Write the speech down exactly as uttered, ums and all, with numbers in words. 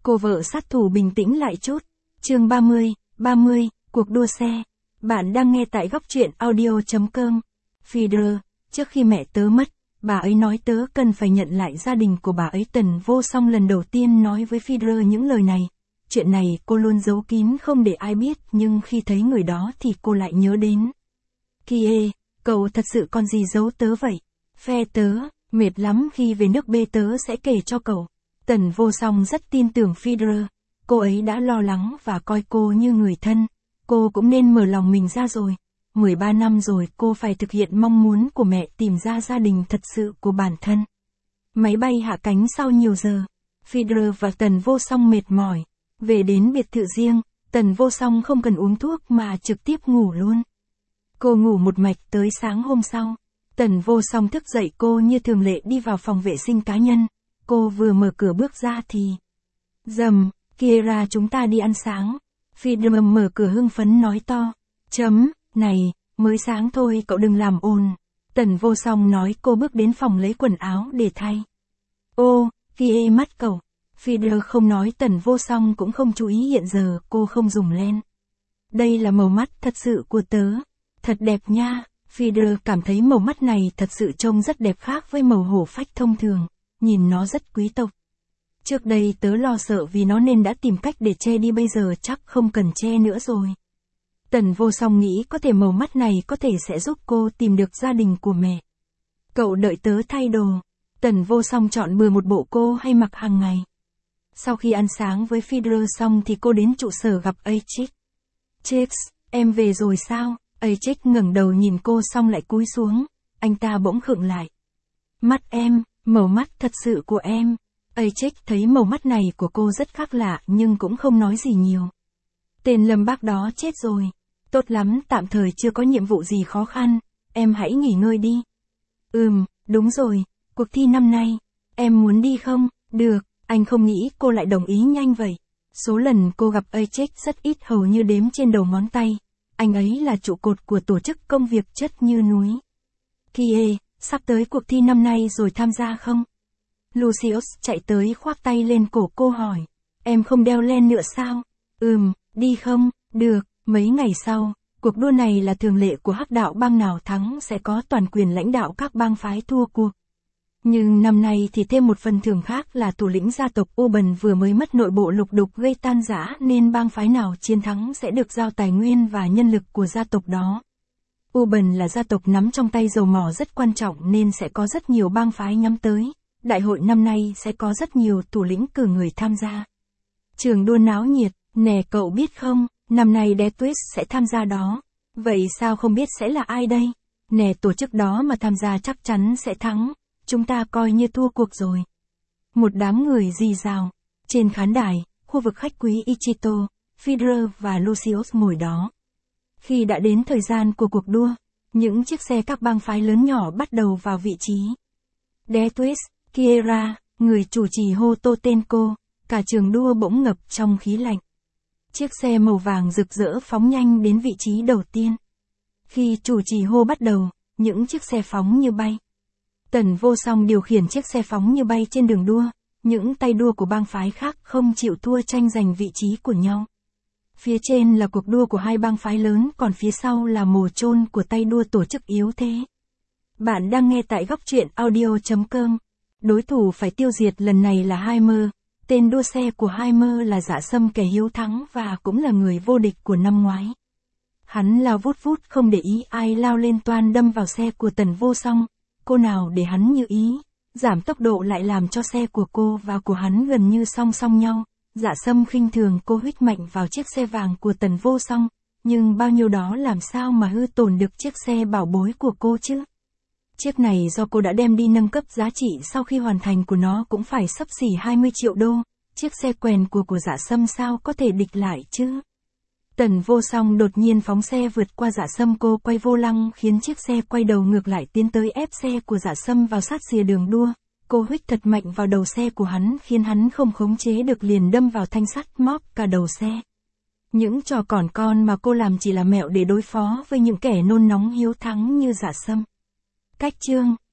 Cô vợ sát thủ bình tĩnh lại chút. Chương ba mươi, ba mươi, cuộc đua xe. Bạn đang nghe tại góc truyện audio chấm com. Federer, trước khi mẹ tớ mất, bà ấy nói tớ cần phải nhận lại gia đình của bà ấy. Tần Vô Song lần đầu tiên nói với Federer những lời này. Chuyện này cô luôn giấu kín không để ai biết, nhưng khi thấy người đó thì cô lại nhớ đến. Kie, cậu thật sự còn gì giấu tớ vậy? Phe tớ, mệt lắm khi về nước B tớ sẽ kể cho cậu. Tần Vô Song rất tin tưởng Federer. Cô ấy đã lo lắng và coi cô như người thân. Cô cũng nên mở lòng mình ra rồi. mười ba năm rồi cô phải thực hiện mong muốn của mẹ, tìm ra gia đình thật sự của bản thân. Máy bay hạ cánh sau nhiều giờ. Federer và Tần Vô Song mệt mỏi. Về đến biệt thự riêng, Tần Vô Song không cần uống thuốc mà trực tiếp ngủ luôn. Cô ngủ một mạch tới sáng hôm sau. Tần Vô Song thức dậy, cô như thường lệ đi vào phòng vệ sinh cá nhân. Cô vừa mở cửa bước ra thì... Dầm, Kiera, chúng ta đi ăn sáng. Federer mở cửa hưng phấn nói to. Chấm, này, mới sáng thôi, cậu đừng làm ồn. Tần Vô Song nói. Cô bước đến phòng lấy quần áo để thay. Ô, Kie mắt cậu. Federer không nói. Tần Vô Song cũng không chú ý, hiện giờ cô không dùng len. Đây là màu mắt thật sự của tớ. Thật đẹp nha. Federer cảm thấy màu mắt này thật sự trông rất đẹp, khác với màu hổ phách thông thường. Nhìn nó rất quý tộc. Trước đây tớ lo sợ vì nó nên đã tìm cách để che đi, bây giờ chắc không cần che nữa rồi. Tần Vô Song nghĩ có thể màu mắt này có thể sẽ giúp cô tìm được gia đình của mẹ. Cậu đợi tớ thay đồ. Tần Vô Song chọn bừa một bộ cô hay mặc hàng ngày. Sau khi ăn sáng với Federer xong thì cô đến trụ sở gặp Achik. Chicks, em về rồi sao? Achik ngẩng đầu nhìn cô xong lại cúi xuống. Anh ta bỗng khựng lại. Mắt em, màu mắt thật sự của em. Achik thấy màu mắt này của cô rất khác lạ nhưng cũng không nói gì nhiều. Tên Lâm bác đó chết rồi. Tốt lắm, tạm thời chưa có nhiệm vụ gì khó khăn. Em hãy nghỉ ngơi đi. Ừm, đúng rồi. Cuộc thi năm nay. Em muốn đi không? Được. Anh không nghĩ cô lại đồng ý nhanh vậy. Số lần cô gặp Achik rất ít, hầu như đếm trên đầu ngón tay. Anh ấy là trụ cột của tổ chức, công việc chất như núi. Kie, sắp tới cuộc thi năm nay rồi, tham gia không? Lucius chạy tới khoác tay lên cổ cô hỏi. Em không đeo len nữa sao? Ừm, đi không? Được. Mấy ngày sau, cuộc đua này là thường lệ của Hắc đạo, bang nào thắng sẽ có toàn quyền lãnh đạo các bang phái thua cuộc. Nhưng năm nay thì thêm một phần thưởng khác là thủ lĩnh gia tộc Uban vừa mới mất, nội bộ lục đục gây tan rã, nên bang phái nào chiến thắng sẽ được giao tài nguyên và nhân lực của gia tộc đó. Uban là gia tộc nắm trong tay dầu mỏ rất quan trọng nên sẽ có rất nhiều bang phái nhắm tới. Đại hội năm nay sẽ có rất nhiều thủ lĩnh cử người tham gia. Trường đua náo nhiệt, nè cậu biết không, năm nay Death sẽ tham gia đó. Vậy sao không biết sẽ là ai đây? Nè, tổ chức đó mà tham gia chắc chắn sẽ thắng. Chúng ta coi như thua cuộc rồi. Một đám người rì rào. Trên khán đài, khu vực khách quý, Ichito, Federer và Lucius ngồi đó. Khi đã đến thời gian của cuộc đua, những chiếc xe các bang phái lớn nhỏ bắt đầu vào vị trí. Death Kiera, người chủ trì hô to tên cô, cả trường đua bỗng ngập trong khí lạnh. Chiếc xe màu vàng rực rỡ phóng nhanh đến vị trí đầu tiên. Khi chủ trì hô bắt đầu, những chiếc xe phóng như bay. Tần Vô Song điều khiển chiếc xe phóng như bay trên đường đua, những tay đua của bang phái khác không chịu thua tranh giành vị trí của nhau. Phía trên là cuộc đua của hai bang phái lớn, còn phía sau là mồ chôn của tay đua tổ chức yếu thế. Bạn đang nghe tại góc truyện audio chấm com. Đối thủ phải tiêu diệt lần này là Heimer. Tên đua xe của Heimer là Dạ Sâm, kẻ hiếu thắng và cũng là người vô địch của năm ngoái. Hắn lao vút vút không để ý ai, lao lên toan đâm vào xe của Tần Vô Song. Cô nào để hắn như ý, giảm tốc độ lại làm cho xe của cô và của hắn gần như song song nhau. Dạ Sâm khinh thường cô, huých mạnh vào chiếc xe vàng của Tần Vô Song, nhưng bao nhiêu đó làm sao mà hư tổn được chiếc xe bảo bối của cô chứ? Chiếc này do cô đã đem đi nâng cấp, giá trị sau khi hoàn thành của nó cũng phải xấp xỉ hai mươi triệu đô, chiếc xe quèn của của Dạ Sâm sao có thể địch lại chứ? Tần Vô Song đột nhiên phóng xe vượt qua Dạ Sâm, cô quay vô lăng khiến chiếc xe quay đầu ngược lại tiến tới ép xe của Dạ Sâm vào sát rìa đường đua. Cô huých thật mạnh vào đầu xe của hắn khiến hắn không khống chế được, liền đâm vào thanh sắt, móc cả đầu xe. Những trò còn con mà cô làm chỉ là mẹo để đối phó với những kẻ nôn nóng hiếu thắng như Dạ Sâm. Cách chương